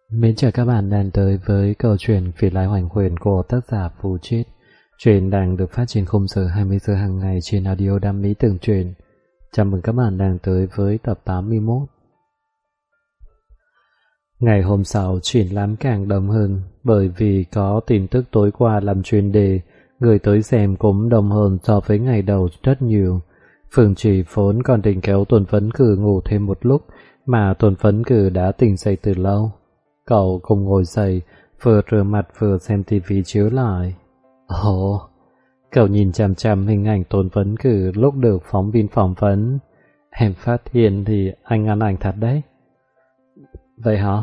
Mến chào các bạn đang tới với câu chuyện Phiệt Lái Hoành Huyền của tác giả Phù Chiết. Chuyện đang được phát trên khung giờ 20 giờ hàng ngày trên audio Đam Mỹ Tường Truyện. Chào mừng các bạn đang tới với tập 81. Ngày hôm sau triển lãm càng đông hơn, bởi vì có tin tức tối qua làm chuyên đề, người tới xem cũng đông hơn so với ngày đầu rất nhiều. Phương Trì vốn còn định kéo Tuần Phấn Cử ngủ thêm một lúc, mà Tuần Phấn Cử đã tỉnh dậy từ lâu. Cậu cùng ngồi dậy, vừa rửa mặt vừa xem tivi chiếu lại. Ồ, cậu nhìn chằm chằm hình ảnh Tôn Phấn Cử lúc được phóng viên phỏng vấn. Em phát hiện thì anh ăn ảnh thật đấy. Vậy hả?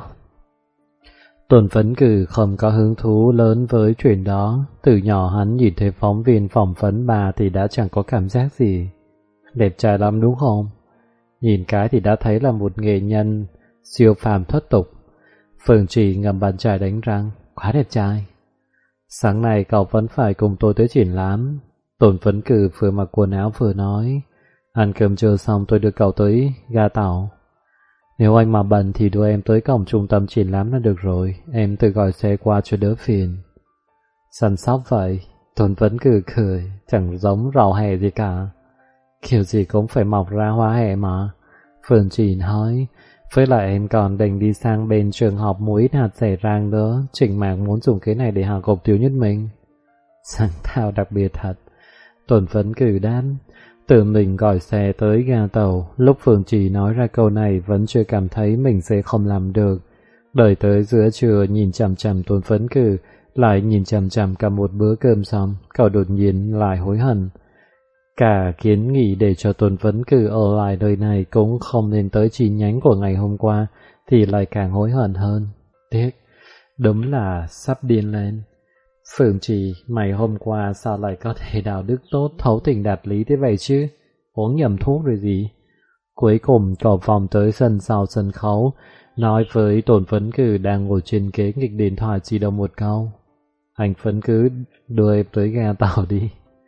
Tôn Phấn Cử không có hứng thú lớn với chuyện đó. Từ nhỏ hắn nhìn thấy phóng viên phỏng vấn bà thì đã chẳng có cảm giác gì. Đẹp trai lắm đúng không? Nhìn cái thì đã thấy là một nghệ nhân siêu phàm thoát tục. Phương Trì ngậm bàn chải đánh răng. Quá đẹp trai. Sáng nay cậu vẫn phải cùng tôi tới triển lãm. Tôn Phấn Cử vừa mặc quần áo vừa nói. Ăn cơm trưa xong tôi đưa cậu tới ga tàu. Nếu anh mà bận thì đưa em tới cổng trung tâm triển lãm là được rồi. Em tự gọi xe qua cho đỡ phiền. Săn sóc vậy. Tôn Phấn Cử cười. Chẳng giống rau hẹ gì cả. Kiểu gì cũng phải mọc ra hoa hẹ mà. Phương Trì nói. Với lại em còn định đi sang bên trường học mua ít hạt rẻ rang nữa. Trình Mạc muốn dùng cái này để hạ gục Tiểu Nhất Minh. Sáng tạo đặc biệt thật. Tôn Phấn Cử đáp. Tự mình gọi xe tới ga tàu. Lúc Phương Trì nói ra câu này vẫn chưa cảm thấy mình sẽ không làm được. Đợi tới giữa trưa nhìn chằm chằm Tôn Phấn Cử, lại nhìn chằm chằm cả một bữa cơm xong, cậu đột nhiên lại hối hận. Cả kiến nghị để cho Tôn Phấn Cử ở lại nơi này cũng không nên tới chi nhánh của ngày hôm qua, thì lại càng hối hận hơn. Tiếc, đúng là sắp điên lên. Phương Trì, mày hôm qua sao lại có thể đạo đức tốt, thấu tình đạt lý thế vậy chứ? Uống nhầm thuốc rồi gì? Cuối cùng cậu vòng tới sân sau sân khấu, nói với Tôn Phấn Cử đang ngồi trên ghế nghịch điện thoại di động một câu. Anh Phấn Cử đưa em tới ga tàu đi.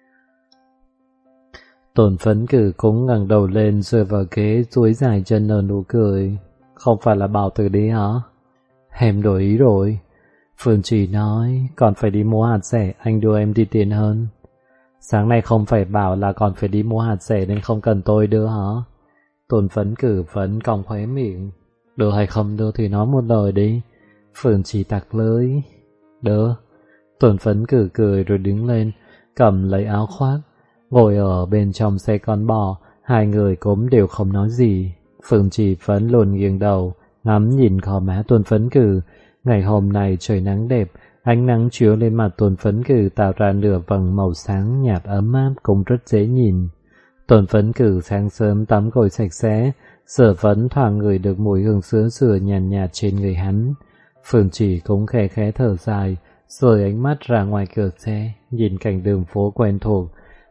Tôn Phấn Cử cũng ngẩng đầu lên rơi vào ghế duỗi dài chân nở nụ cười. Không phải là bảo từ đi hả? Em đổi ý rồi. Phương Trì nói, còn phải đi mua hạt rẻ, anh đưa em đi tiền hơn. Sáng nay không phải bảo là còn phải đi mua hạt rẻ nên không cần tôi đưa hả? Tôn Phấn Cử vẫn cong khóe miệng. Đưa hay không đưa thì nói một lời đi. Phương Trì tặc lưỡi. Đưa. Tôn Phấn Cử cười rồi đứng lên, cầm lấy áo khoác. Ngồi ở bên trong xe con bò, hai người cũng đều không nói gì. Phương Trì vẫn luôn nghiêng đầu, ngắm nhìn gò má Tôn Phấn Cử. Ngày hôm nay trời nắng đẹp, ánh nắng chiếu lên mặt Tôn Phấn Cử tạo ra nửa vầng màu sáng nhạt ấm áp cũng rất dễ nhìn. Tôn Phấn Cử sáng sớm tắm gội sạch sẽ, giờ vẫn thoảng ngửi được mùi hương sữa sữa nhàn nhạt trên người hắn. Phương Trì cũng khẽ khẽ thở dài, rồi ánh mắt ra ngoài cửa xe, nhìn cảnh đường phố quen thuộc.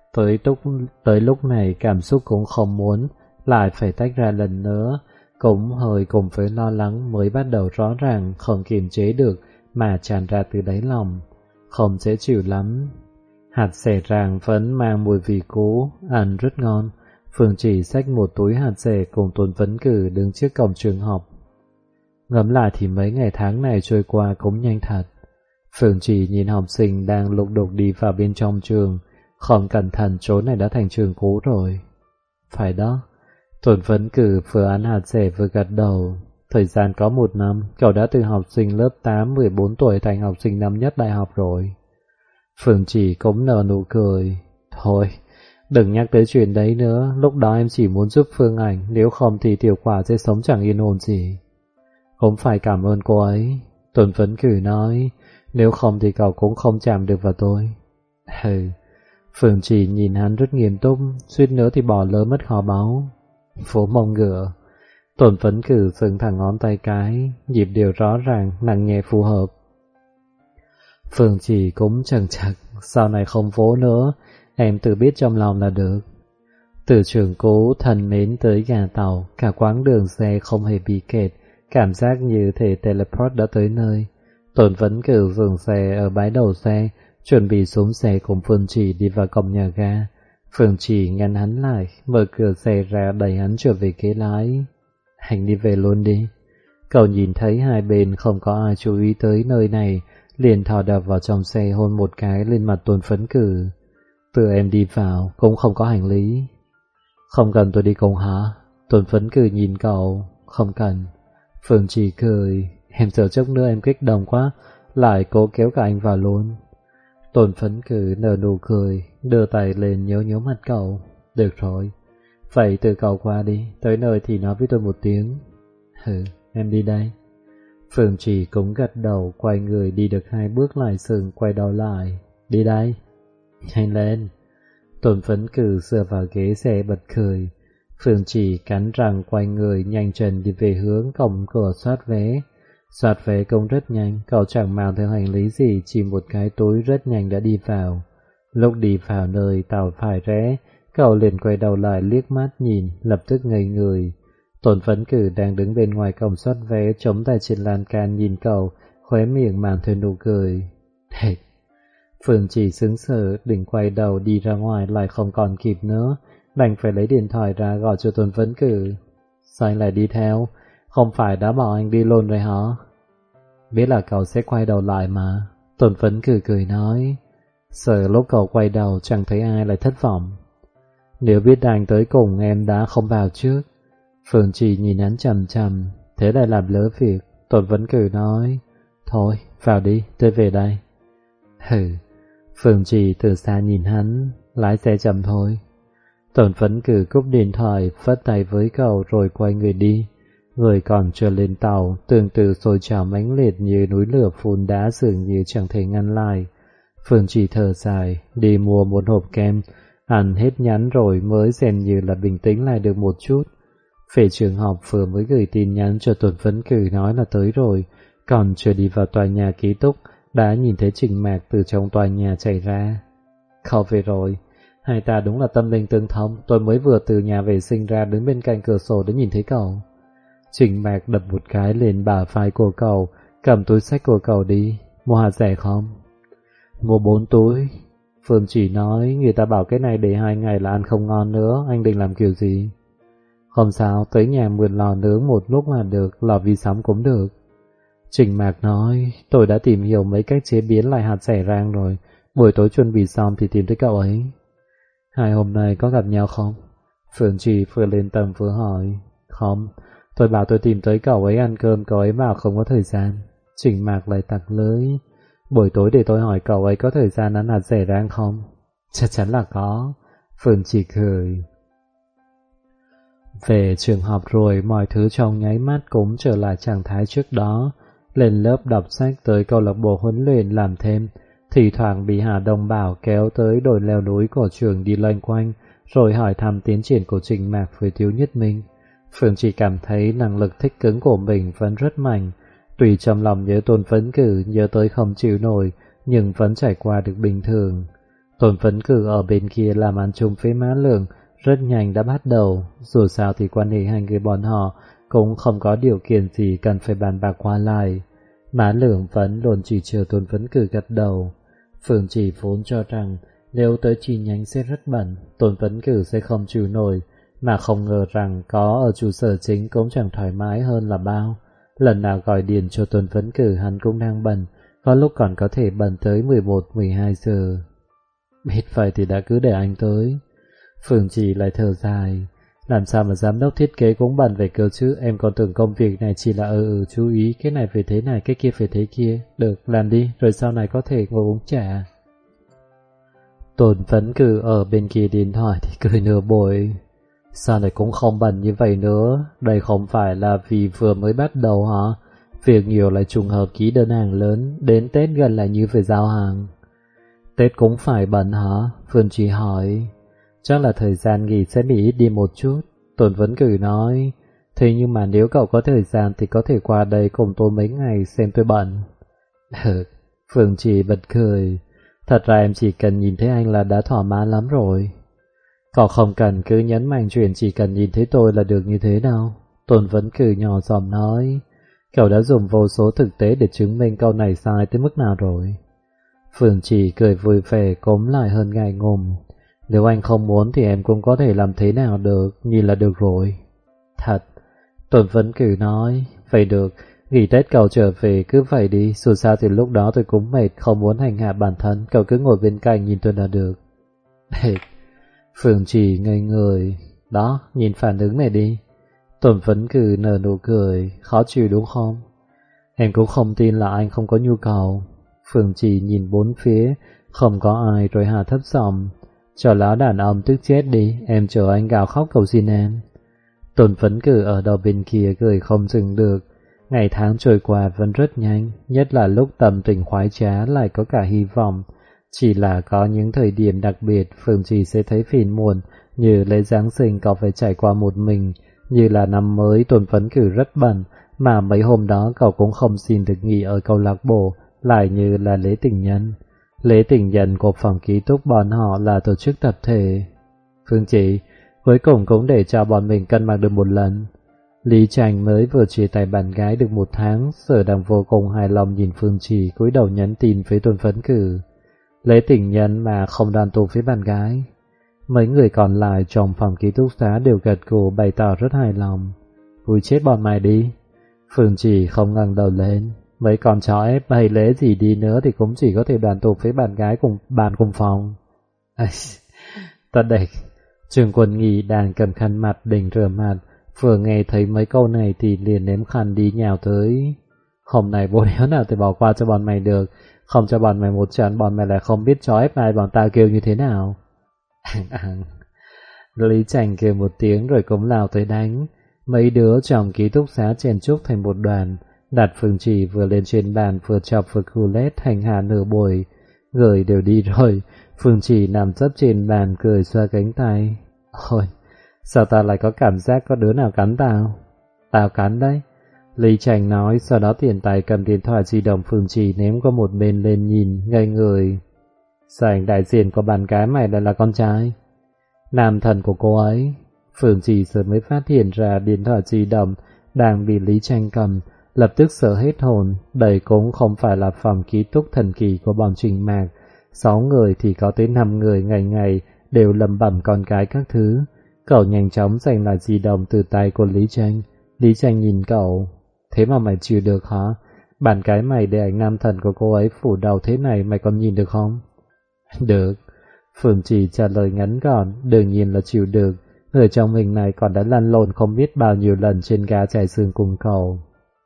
Tới lúc này cảm xúc cũng không muốn lại phải tách ra lần nữa, cũng hơi cùng với lo lắng mới bắt đầu rõ ràng không kiềm chế được mà tràn ra từ đáy lòng. Không dễ chịu lắm. Hạt rẻ rang vẫn mang mùi vị cũ, ăn rất ngon. Phương Trì xách một túi hạt rẻ cùng Tôn Phấn Cử đứng trước cổng trường học. Ngẫm lại thì mấy ngày tháng này trôi qua cũng nhanh thật. Phương Trì nhìn học sinh đang lục đục đi vào bên trong trường. Không cẩn thận chỗ này đã thành trường cũ rồi. Phải đó. Tôn Phấn Cử vừa ăn hạt rẻ vừa gật đầu. Thời gian có 1 năm, cậu đã từ học sinh lớp 8, 14 tuổi thành học sinh năm nhất đại học rồi. Phương Trì cũng nở nụ cười. Thôi, đừng nhắc tới chuyện đấy nữa, lúc đó em chỉ muốn giúp Phương Ảnh, nếu không thì Tiểu Quả sẽ sống chẳng yên ổn gì. Cũng phải cảm ơn cô ấy. Tôn Phấn Cử nói, nếu không thì cậu cũng không chạm được vào tôi. Hừ. Phương Trì nhìn hắn rất nghiêm túc, suýt nữa thì bỏ lỡ mất kho báu. Phố mông ngựa. Tôn Phấn Cử dựng thẳng ngón tay cái, nhịp điệu rõ ràng, nặng nhẹ phù hợp. Phương Trì cũng chần chật, sau này không phố nữa, em tự biết trong lòng là được. Từ trường cũ thân mến tới ga tàu, cả quãng đường xe không hề bị kẹt, cảm giác như thể teleport đã tới nơi. Tôn Phấn Cử dừng xe ở bãi đầu xe, chuẩn bị xuống xe cùng Phương Trì đi vào cổng nhà ga. Phương Trì ngăn hắn lại, mở cửa xe ra đẩy hắn trở về ghế lái. Hành đi về luôn đi. Cậu nhìn thấy hai bên không có ai chú ý tới nơi này, liền thò đập vào trong xe hôn một cái lên mặt Tôn Phấn Cử. Tự em đi vào, cũng không có hành lý. Không cần tôi đi cùng hả? Tôn Phấn Cử nhìn cậu. Không cần. Phương Trì cười. Em sợ chốc nữa em kích động quá, lại cố kéo cả anh vào luôn. Tôn Phấn Cử nở nụ cười, đưa tay lên nhớ nhớ mặt cậu. Được rồi, vậy từ cậu qua đi, tới nơi thì nói với tôi một tiếng. Hừ, em đi đây. Phương Trì cũng gật đầu, quay người đi được 2 bước lại sừng, quay đầu lại. Đi đây. Nhanh lên. Tôn Phấn Cử dựa vào ghế xe bật cười. Phương Trì cắn răng quay người nhanh chân đi về hướng cổng cửa soát vé. Soát vé cũng rất nhanh, cậu chẳng mang theo hành lý gì, chỉ một cái túi rất nhanh đã đi vào. Lúc đi vào nơi tàu phải rẽ, cậu liền quay đầu lại liếc mắt nhìn, lập tức ngây người. Tôn Phấn Cử đang đứng bên ngoài cổng soát vé, chống tay trên lan can nhìn cậu, khóe miệng mang theo nụ cười. Hey. Phương Trì sững sờ, định quay đầu đi ra ngoài lại không còn kịp nữa, đành phải lấy điện thoại ra gọi cho Tôn Phấn Cử. Sao anh lại đi theo? Không phải đã bảo anh đi luôn rồi hả? Biết là cậu sẽ quay đầu lại mà. Tôn Phấn Cử cười nói. Sợ lúc cậu quay đầu chẳng thấy ai lại thất vọng. Nếu biết anh tới cùng em đã không vào trước. Phương Trì nhìn hắn chằm chằm, thế lại làm lỡ việc. Tôn Phấn Cử nói. Thôi, vào đi, tôi về đây. Hừ. Phương Trì từ xa nhìn hắn, lái xe chậm thôi. Tôn Phấn Cử cúp điện thoại, phất tay với cậu rồi quay người đi. Người còn chưa lên tàu, tương tự sôi trào mãnh liệt như núi lửa phun đá dường như chẳng thể ngăn lại. Phương Trì thở dài, đi mua một hộp kem, ăn hết nhắn rồi mới xem như là bình tĩnh lại được một chút. Về trường học vừa mới gửi tin nhắn cho Tôn Phấn Cử nói là tới rồi, còn chưa đi vào tòa nhà ký túc, đã nhìn thấy Trình Mạc từ trong tòa nhà chạy ra. Cậu về rồi, hai ta đúng là tâm linh tương thông, tôi mới vừa từ nhà vệ sinh ra đứng bên cạnh cửa sổ để nhìn thấy cậu. Trình Mạc đập một cái lên bả vai của cậu, cầm túi xách của cậu đi. Mua hạt rẻ không? Mua 4 túi. Phương chỉ nói, người ta bảo cái này để 2 ngày là ăn không ngon nữa, anh định làm kiểu gì? Không sao, tới nhà mượn lò nướng một lúc là được, lò vi sóng cũng được. Trình Mạc nói, tôi đã tìm hiểu mấy cách chế biến lại hạt rẻ rang rồi, buổi tối chuẩn bị xong thì tìm tới cậu ấy. Hai hôm nay có gặp nhau không? Phương Trì vừa lên tầng vừa hỏi. Không, tôi bảo tôi tìm tới cậu ấy ăn cơm, cậu ấy bảo không có thời gian. Trình Mạc lại tặc lưới. Buổi tối để tôi hỏi cậu ấy có thời gian ăn hạt rẻ rang không? Chắc chắn là có. Phương Trì cười. Về trường học rồi, mọi thứ trong nháy mắt cũng trở lại trạng thái trước đó. Lên lớp đọc sách, tới câu lạc bộ huấn luyện làm thêm, thì thoảng bị Hà Đông Bảo kéo tới đồi leo núi của trường đi loanh quanh, rồi hỏi thăm tiến triển của Trình Mạc với Tiếu Nhất Minh. Phương chỉ cảm thấy năng lực thích ứng của mình vẫn rất mạnh, tùy trong lòng nhớ Tôn Phấn Cử, nhớ tới không chịu nổi, nhưng vẫn trải qua được bình thường. Tôn Phấn Cử ở bên kia làm ăn chung với Má Lượng, rất nhanh đã bắt đầu, dù sao thì quan hệ hai người bọn họ cũng không có điều kiện gì cần phải bàn bạc qua lại. Má Lượng vẫn luôn chỉ chờ Tôn Phấn Cử gật đầu. Phương chỉ vốn cho rằng nếu tới chi nhánh sẽ rất bận, Tôn Phấn Cử sẽ không chịu nổi, mà không ngờ rằng có ở trụ sở chính cũng chẳng thoải mái hơn là bao. Lần nào gọi điện cho Tôn Phấn Cử hắn cũng đang bận, có lúc còn có thể bận tới 11-12 giờ. Biết vậy thì đã cứ để anh tới. Phương chỉ lại thở dài. Làm sao mà giám đốc thiết kế cũng bận về cơ chứ, em còn tưởng công việc này chỉ là chú ý cái này phải thế này, cái kia phải thế kia. Được, làm đi, rồi sau này có thể ngồi uống trà. Tôn Phấn Cử ở bên kia điện thoại thì cười nửa bội. Sao lại cũng không bận như vậy nữa, đây không phải là vì vừa mới bắt đầu hả? Việc nhiều lại trùng hợp ký đơn hàng lớn, đến Tết gần lại như phải giao hàng. Tết cũng phải bận hả? Phương Trì hỏi. Chắc là thời gian nghỉ sẽ bị ít đi một chút. Tôn Phấn Cử nói. Thế nhưng mà nếu cậu có thời gian thì có thể qua đây cùng tôi mấy ngày xem tôi bận. Phương Trì bật cười. Thật ra em chỉ cần nhìn thấy anh là đã thỏa mãn lắm rồi. Cậu không cần cứ nhấn mạnh chuyện chỉ cần nhìn thấy tôi là được như thế đâu. Tôn Phấn Cử nhỏ giọng nói. Cậu đã dùng vô số thực tế để chứng minh câu này sai tới mức nào rồi. Phương Trì cười vui vẻ cốm lại hơn ngại ngùng. Nếu anh không muốn thì em cũng có thể làm thế nào được, nhìn là được rồi. Thật, Tôn Phấn Cử nói. Vậy được, nghỉ Tết cậu trở về cứ vậy đi, dù sao thì lúc đó tôi cũng mệt, không muốn hành hạ bản thân, cậu cứ ngồi bên cạnh nhìn tôi là được. Mệt. Phương Chỉ ngây người. Đó, nhìn phản ứng này đi. Tôn Phấn Cử nở nụ cười, khó chịu đúng không? Em cũng không tin là anh không có nhu cầu. Phương Chỉ nhìn bốn phía, không có ai rồi hạ thấp giọng. Cho lão đàn ông tức chết đi, em chờ anh gào khóc cầu xin em. Tôn Phấn Cử ở đầu bên kia cười không dừng được. Ngày tháng trôi qua vẫn rất nhanh, nhất là lúc tâm tình khoái trá lại có cả hy vọng. Chỉ là có những thời điểm đặc biệt Phương Trì sẽ thấy phiền muộn, như lễ Giáng sinh cậu phải trải qua một mình, như là năm mới Tôn Phấn Cử rất bận, mà mấy hôm đó cậu cũng không xin được nghỉ ở câu lạc bộ, lại như là lễ tình nhân. Lễ tình nhân của phòng ký túc bọn họ là tổ chức tập thể. Phương Trì cuối cùng cũng để cho bọn mình cân bằng được một lần. Lý Tranh mới vừa chia tay bạn gái được 1 tháng, giờ đang vô cùng hài lòng nhìn Phương Trì cúi đầu nhắn tin với Tôn Phấn Cử. Lễ tình nhân mà không đoàn tụ với bạn gái. Mấy người còn lại trong phòng ký túc xá đều gật gù bày tỏ rất hài lòng. Vui chết bọn mày đi. Phương Trì không ngẩng đầu lên. Mấy con chó ép bày lễ gì đi nữa thì cũng chỉ có thể đoàn tụ với bạn gái cùng bàn cùng phòng. Tất địch. Trường Quân Nghị đang cầm khăn mặt định rửa mặt, vừa nghe thấy mấy câu này thì liền ném khăn đi nhào tới. Hôm nay bố đéo nào thì bỏ qua cho bọn mày được, không cho bọn mày một trận bọn mày lại không biết cho ép ai bọn ta kêu như thế nào. Lý Tranh kêu một tiếng rồi cũng lao tới đánh. Mấy đứa trong ký túc xá chen chúc thành một đoàn, đặt Phương Chỉ vừa lên trên bàn vừa chọc vừa khu lét hành hạ nửa buổi. Người đều đi rồi, Phương Chỉ nằm sấp trên bàn cười xoa cánh tay. Ôi, sao ta lại có cảm giác có đứa nào cắn tao? Tao cắn đấy. Lý Tranh nói, sau đó tiền tài cầm điện thoại di động Phương Chỉ ném qua một bên lên nhìn, ngây người. Sao ảnh đại diện của bạn gái mày lại là con trai? Nam thần của cô ấy. Phương Chỉ sớm mới phát hiện ra điện thoại di động đang bị Lý Tranh cầm, lập tức sợ hết hồn. Đây cũng không phải là phòng ký túc thần kỳ của bọn Trình Mạc. 6 người thì có tới 5 người ngày ngày đều lầm bẩm con cái các thứ. Cậu nhanh chóng giành lại di động từ tay của Lý Tranh. Lý Tranh nhìn cậu. Thế mà mày chịu được hả? Bạn gái mày để ảnh nam thần của cô ấy phủ đầu thế này mày còn nhìn được không? Được. Phương Chỉ trả lời ngắn gọn, đương nhiên là chịu được. Người trong mình này còn đã lăn lộn không biết bao nhiêu lần trên gá chải xương cùng cậu.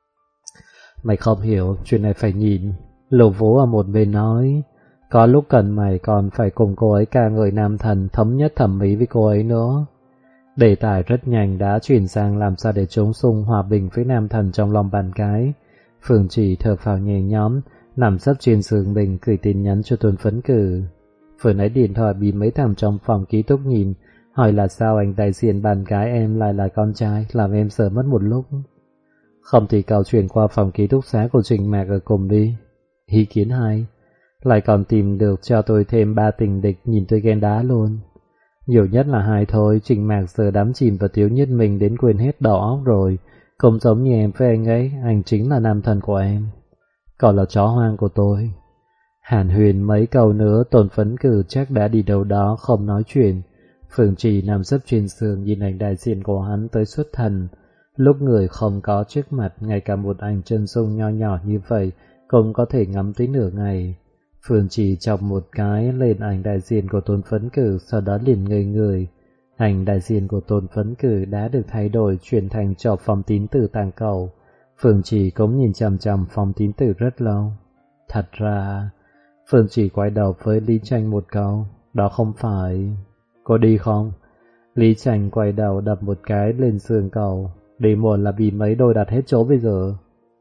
Mày không hiểu, chuyện này phải nhìn. Lục Vũ ở một bên nói, có lúc cần mày còn phải cùng cô ấy ca ngợi nam thần, thống nhất thẩm mỹ với cô ấy nữa. Đề tài rất nhanh đã chuyển sang làm sao để chống xung hòa bình với nam thần trong lòng bạn gái. Phương Chỉ thở phào nhẹ nhõm, nằm sấp trên giường mình gửi tin nhắn cho Tôn Phấn Cử. Vừa nãy điện thoại bị mấy thằng trong phòng ký túc nhìn, hỏi là sao anh đại diện bạn gái em lại là con trai, làm em sợ mất một lúc. Không thì cậu chuyển qua phòng ký túc xá của Trình Mạc ở cùng đi. Ý kiến hay. Lại còn tìm được cho tôi thêm 3 tình địch nhìn tôi ghen đá luôn. Nhiều nhất là 2 thôi, Trình Mạc giờ đắm chìm vào Tiếu Nhất mình đến quên hết đầu óc rồi. Không giống như em với anh ấy, anh chính là nam thần của em. Cậu là chó hoang của tôi. Hàn Huyền mấy câu nữa, Tôn Phấn Cử chắc đã đi đâu đó không nói chuyện. Phương Chỉ nằm sấp trên giường nhìn ảnh đại diện của hắn tới xuất thần. Lúc người không có trước mặt, ngay cả một ảnh chân dung nho nhỏ như vậy cũng có thể ngắm tới nửa ngày. Phương Chỉ chọc một cái lên ảnh đại diện của Tôn Phấn Cử, sau đó liền ngây người. Ảnh đại diện của Tôn Phấn Cử đã được thay đổi chuyển thành chọc phong tín tử tàng cầu. Phương Chỉ cũng nhìn chằm chằm phong tín tử rất lâu. Thật ra, Phương Chỉ quay đầu với Lý Tranh một câu, đó không phải. Có đi không? Lý Tranh quay đầu đập một cái lên giường cậu. Đi muộn là vì mấy đôi đặt hết chỗ bây giờ.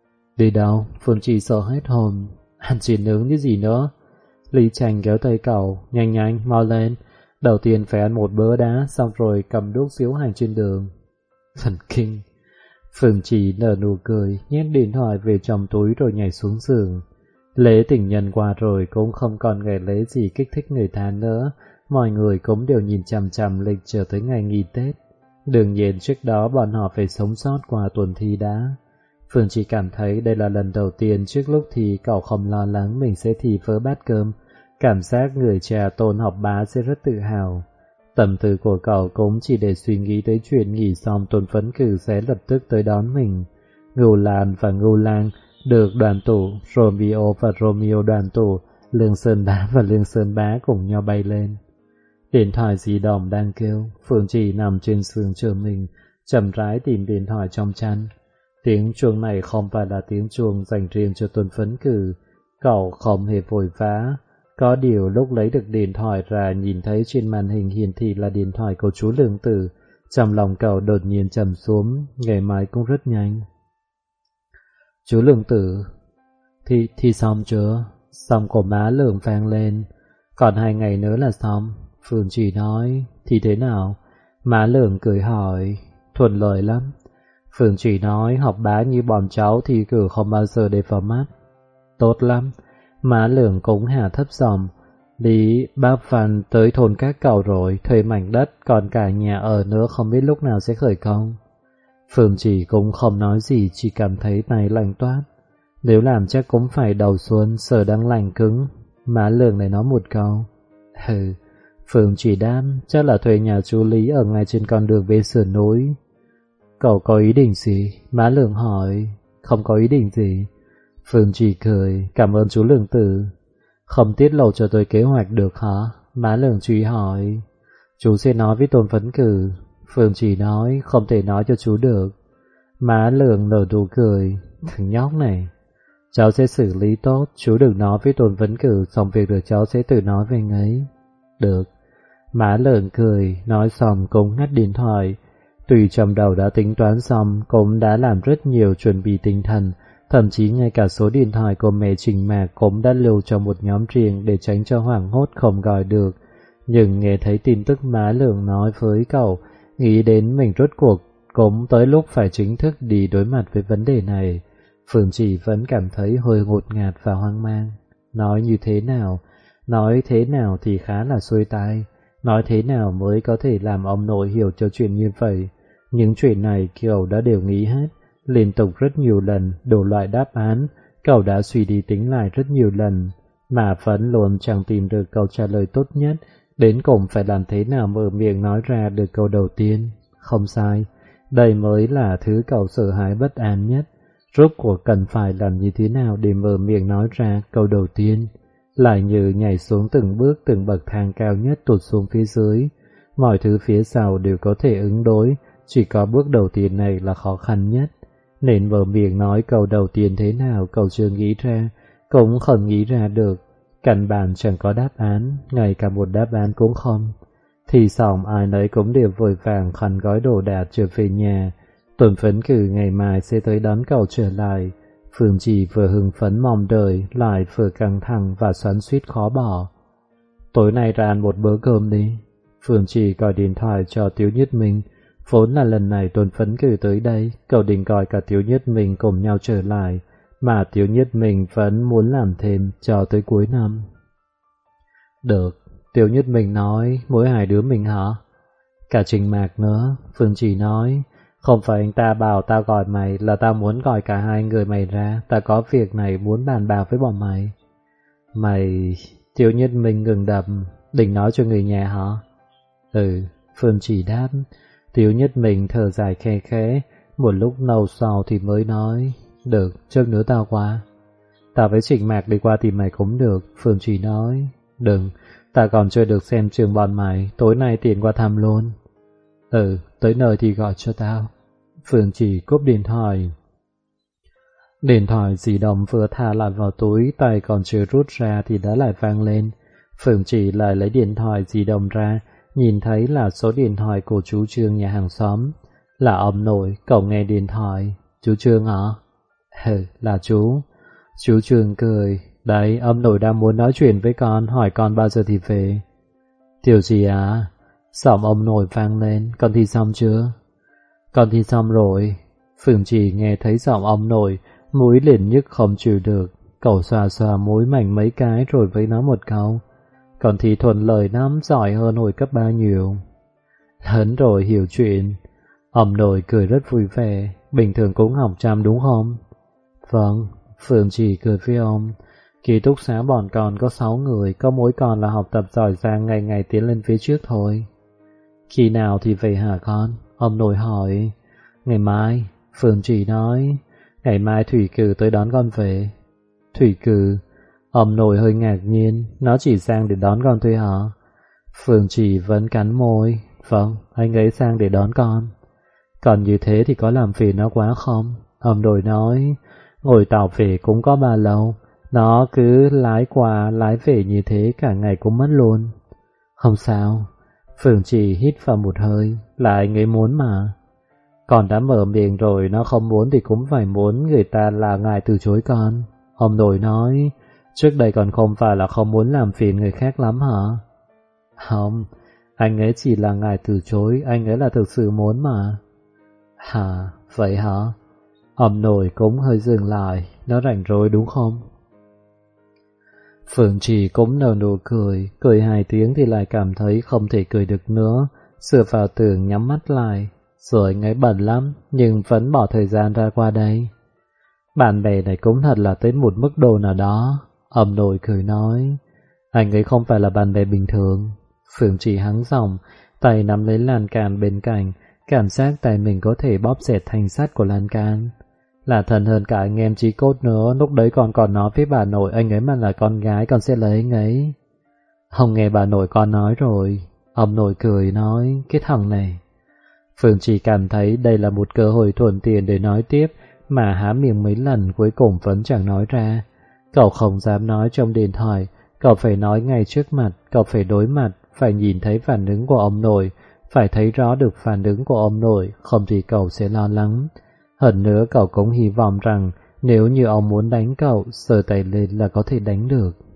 Đi đâu? Phương Chỉ sợ hết hồn. Ăn chỉ nướng như gì nữa? Lý Tranh kéo tay cậu. Nhanh nhanh, mau lên. Đầu tiên phải ăn một bữa đã, xong rồi cầm đuốc xíu hành trên đường. Thần kinh. Phương Chỉ nở nụ cười, nhét điện thoại về trong túi rồi nhảy xuống giường. Lễ tình nhân qua rồi cũng không còn ngày lễ gì kích thích người ta nữa. Mọi người cũng đều nhìn chằm chằm lịch chờ tới ngày nghỉ Tết. Đương nhiên trước đó bọn họ phải sống sót qua tuần thi đã. Phương chỉ cảm thấy đây là lần đầu tiên trước lúc thì cậu không lo lắng mình sẽ thi vỡ bát cơm. Cảm giác người cha Tôn học bá sẽ rất tự hào. Tâm tư của cậu cũng chỉ để suy nghĩ tới chuyện nghỉ xong Tôn Phấn Cử sẽ lập tức tới đón mình. Ngưu Lan và Ngưu Lang được đoàn tụ, Romeo và Romeo đoàn tụ, Lương Sơn Bá và Lương Sơn Bá cùng nhau bay lên. Điện thoại di động đang kêu, Phương Trì nằm trên giường chờ mình, chậm rãi tìm điện thoại trong chăn. Tiếng chuông này không phải là tiếng chuông dành riêng cho Tôn Phấn Cử. Cậu không hề vội vã. Có điều lúc lấy được điện thoại ra nhìn thấy trên màn hình hiển thị là điện thoại của chú Lương Tử, trong lòng cậu đột nhiên trầm xuống, ngày mai cũng rất nhanh. Chú Lương Tử, thì xong chưa? Xong của má Lương vang lên. Còn 2 ngày nữa là xong. Phương Trì nói, thì thế nào? Má Lương cười hỏi, thuận lợi lắm. Phương Trì nói, học bá như bọn cháu thì cử không bao giờ để vào mắt. Tốt lắm. Má Lương cũng hạ thấp giọng, Lý bác Văn tới thôn các cậu rồi, thuê mảnh đất, còn cả nhà ở nữa không biết lúc nào sẽ khởi công. Phương Trì cũng không nói gì, chỉ cảm thấy tay lạnh toát. Nếu làm chắc cũng phải đầu xuân, sợ đang lạnh cứng. Má Lương này nói một câu. Hừ. Phương Trì đáp, chắc là thuê nhà chú Lý ở ngay trên con đường bên sườn núi. Cậu có ý định gì? Má Lương hỏi. Không có ý định gì. Phương Trì cười, cảm ơn chú Lương Tử. Không tiết lộ cho tôi kế hoạch được hả? Má Lương truy hỏi. Chú sẽ nói với Tôn Phấn Cử. Phương Trì nói, không thể nói cho chú được. Má Lương nở nụ cười, thằng nhóc này. Cháu sẽ xử lý tốt, chú đừng nói với Tôn Phấn Cử, xong việc được cháu sẽ tự nói với anh ấy. Được. Má Lương cười, nói xong cũng ngắt điện thoại. Tuy trong đầu đã tính toán xong, cũng đã làm rất nhiều chuẩn bị tinh thần, thậm chí ngay cả số điện thoại của mẹ Trình Mạc cũng đã lưu trong một nhóm riêng để tránh cho hoảng hốt không gọi được. Nhưng nghe thấy tin tức má Lương nói với cậu, nghĩ đến mình rốt cuộc cũng tới lúc phải chính thức đi đối mặt với vấn đề này. Phương Trì vẫn cảm thấy hơi ngột ngạt và hoang mang. Nói như thế nào? Nói thế nào thì khá là xuôi tai. Nói thế nào mới có thể làm ông nội hiểu cho chuyện như vậy? Những chuyện này cậu đã đều nghĩ hết, liên tục rất nhiều lần, đủ loại đáp án, cậu đã suy đi tính lại rất nhiều lần, mà vẫn luôn chẳng tìm được câu trả lời tốt nhất, đến cùng phải làm thế nào mở miệng nói ra được câu đầu tiên. Không sai, đây mới là thứ cậu sợ hãi bất an nhất. Rốt cuộc cần phải làm như thế nào để mở miệng nói ra câu đầu tiên? Lại như nhảy xuống từng bước từng bậc thang cao nhất tụt xuống phía dưới. Mọi thứ phía sau đều có thể ứng đối, chỉ có bước đầu tiên này là khó khăn nhất. Nên mở miệng nói câu đầu tiên thế nào cậu chưa nghĩ ra, cũng không nghĩ ra được. Căn bản chẳng có đáp án, ngay cả một đáp án cũng không. Thì xong ai nấy cũng đều vội vàng khăn gói đồ đạc trở về nhà. Tôn Phấn Cử ngày mai sẽ tới đón cậu trở lại. Phương Trì vừa hưng phấn mong đợi, lại vừa căng thẳng và xoắn xuýt khó bỏ. Tối nay ra ăn một bữa cơm đi. Phương Trì gọi điện thoại cho Tiếu Nhất Minh. Vốn là lần này Tôn Phấn Cử tới đây, cậu định gọi cả Tiếu Nhất Minh cùng nhau trở lại, mà Tiếu Nhất Minh vẫn muốn làm thêm cho tới cuối năm. Được, Tiếu Nhất Minh nói, mỗi 2 đứa mình hả? Cả Trình Mạc nữa, Phương Trì nói, không phải anh ta bảo tao gọi mày, là tao muốn gọi cả 2 người mày ra, tao có việc này muốn bàn bạc với bọn mày. Mày... Tiếu Nhất Minh ngừng đập, định nói cho người nhà hả? Ừ, Phương Trì đáp. Tiếu Nhất Minh thở dài khe khẽ, một lúc lâu sau thì mới nói, được, trước nữa tao qua. Tao với Trịnh Mạc đi qua tìm mày cũng được, Phương Trì nói. Đừng, tao còn chưa được xem trường bọn mày, tối nay tiện qua thăm luôn. Ừ, tới nơi thì gọi cho tao. Phương Trì cúp điện thoại. Điện thoại di động vừa thả lại vào túi, tay còn chưa rút ra thì đã lại vang lên. Phương Trì lại lấy điện thoại di động ra, nhìn thấy là số điện thoại của chú Trương nhà hàng xóm. Là ông nội, cậu nghe điện thoại. Chú Trương hả? Ừ, là chú. Chú Trương cười. Đấy, ông nội đang muốn nói chuyện với con, hỏi con bao giờ thì về. Tiểu gì à? Giọng ông nội vang lên, con thi xong chưa? Con thi xong rồi. Phương Trì nghe thấy giọng ông nội, mũi liền nhức không chịu được. Cậu xoa xoa mũi mảnh mấy cái rồi với nó một câu. Còn thì thuận lợi lắm, giỏi hơn hồi cấp 3 nhiều. Lớn rồi hiểu chuyện. Ông nội cười rất vui vẻ. Bình thường cũng học chăm đúng không? Vâng. Phương Trì cười với ông. Ký túc xá bọn con có 6 người, có mỗi con là học tập giỏi giang ngày ngày tiến lên phía trước thôi. Khi nào thì về hả con? Ông nội hỏi. Ngày mai. Phương Trì nói. Ngày mai Thủy Cử tới đón con về. Thủy Cử? Ông nội hơi ngạc nhiên, nó chỉ sang để đón con thôi hả? Phương Trì vẫn cắn môi. Vâng, anh ấy sang để đón con. Còn như thế thì có làm phiền nó quá không? Ông nội nói, ngồi tàu về cũng có bao lâu, nó cứ lái qua lái về như thế cả ngày cũng mất luôn. Không sao. Phương Trì hít vào một hơi, là anh ấy muốn mà. Con đã mở miệng rồi, nó không muốn thì cũng phải muốn, người ta là ngài từ chối con. Ông nội nói, trước đây còn không phải là không muốn làm phiền người khác lắm hả? Không, anh ấy chỉ là ngài từ chối, anh ấy là thực sự muốn mà. Hả, vậy hả? Ông nội cũng hơi dừng lại, nó rảnh rỗi đúng không? Phương Trì cũng nở nụ cười, cười 2 tiếng thì lại cảm thấy không thể cười được nữa, dựa vào tường nhắm mắt lại. Rồi anh ấy bận lắm, nhưng vẫn bỏ thời gian ra qua đây. Bạn bè này cũng thật là tới một mức độ nào đó. Ông nội cười nói, anh ấy không phải là bạn bè bình thường. Phương Trì hắng giọng, tay nắm lấy lan can bên cạnh, cảm giác tay mình có thể bóp xẹt thanh sắt của lan can. Là thân hơn cả anh em chí cốt nữa, lúc đấy còn nói với bà nội anh ấy mà là con gái con sẽ lấy anh ấy. Không nghe bà nội con nói rồi. Ông nội cười nói, cái thằng này. Phương Trì cảm thấy đây là một cơ hội thuận tiện để nói tiếp, mà há miệng mấy lần cuối cùng vẫn chẳng nói ra. Cậu không dám nói trong điện thoại, cậu phải nói ngay trước mặt, cậu phải đối mặt, phải nhìn thấy phản ứng của ông nội, phải thấy rõ được phản ứng của ông nội, không thì cậu sẽ lo lắng. Hơn nữa cậu cũng hy vọng rằng nếu như ông muốn đánh cậu, giơ tay lên là có thể đánh được.